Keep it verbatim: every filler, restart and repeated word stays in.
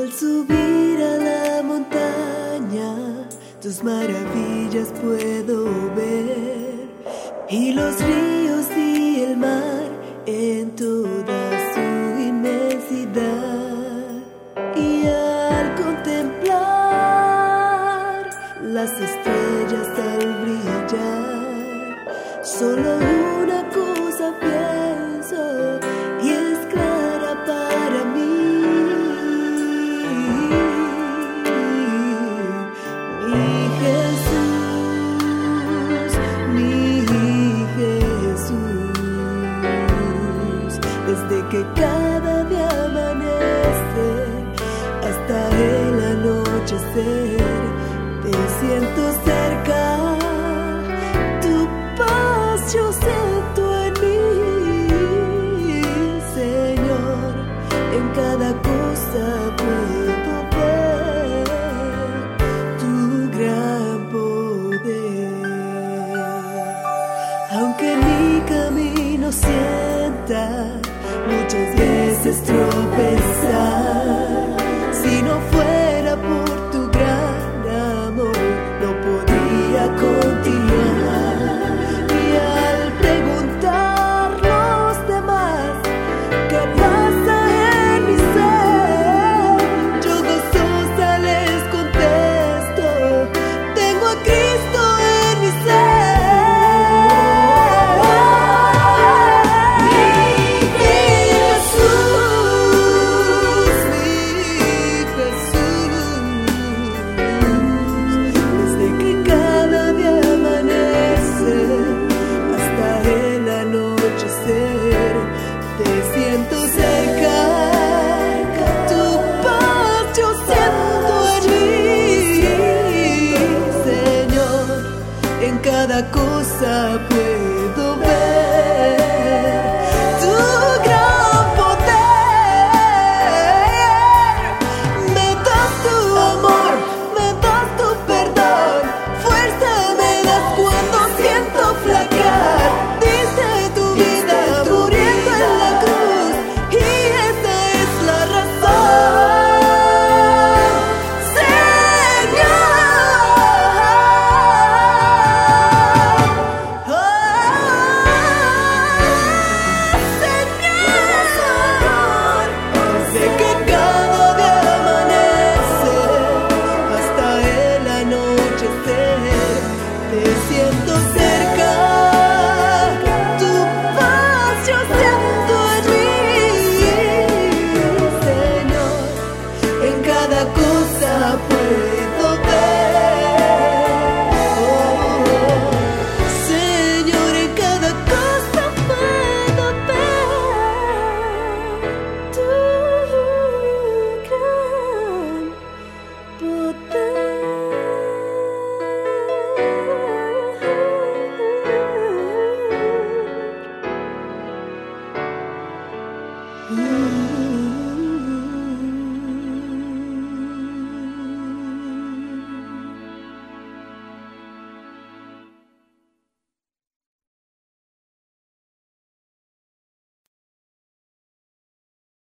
Al subir a la montaña, tus maravillas puedo ver, y los ríos y el mar en toda su inmensidad. Y al contemplar las estrellas al brillar, solo una cosa pienso, y es clara para mí. Mi Jesús, mi Jesús, desde que cada día amanece hasta el anochecer, te siento cerca, tu paz yo siento en mí, Señor, en cada cosa puedo ver tu gran poder. Aunque mi camino sienta muchas veces tropezar, si no fuera por tu gran amor, no podría continuar. Y al preguntar los demás qué pasa en mi ser, yo gozosa les contesto: tengo a Cristo en mi ser. Te siento cerca, tu paz yo siento en mí, Señor, en cada cosa pues